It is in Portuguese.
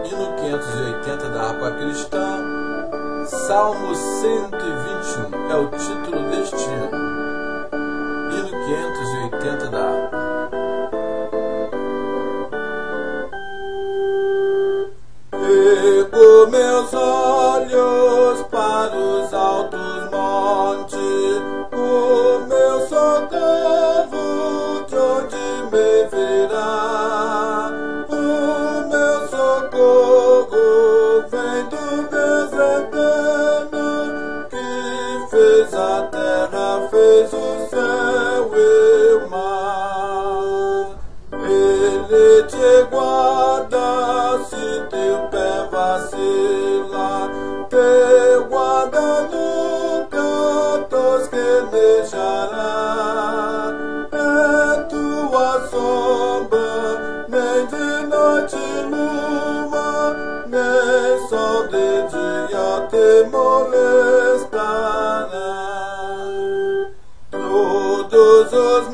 Hino 580 da harpa cristã, Salmo 121 é o título deste hino. Hino 580 da harpa. Ergo meus olhos para os altos montes, o meu socorro de onde me virá? O meu socorro vem do Deus eterno, que fez a terra, fez o céu e o mar. Ele te guarda se teu pé vacila, te guarda nunca tosquenejará. É tua sombra, nem de noite lua, nem sol de dia te molestará. Todos os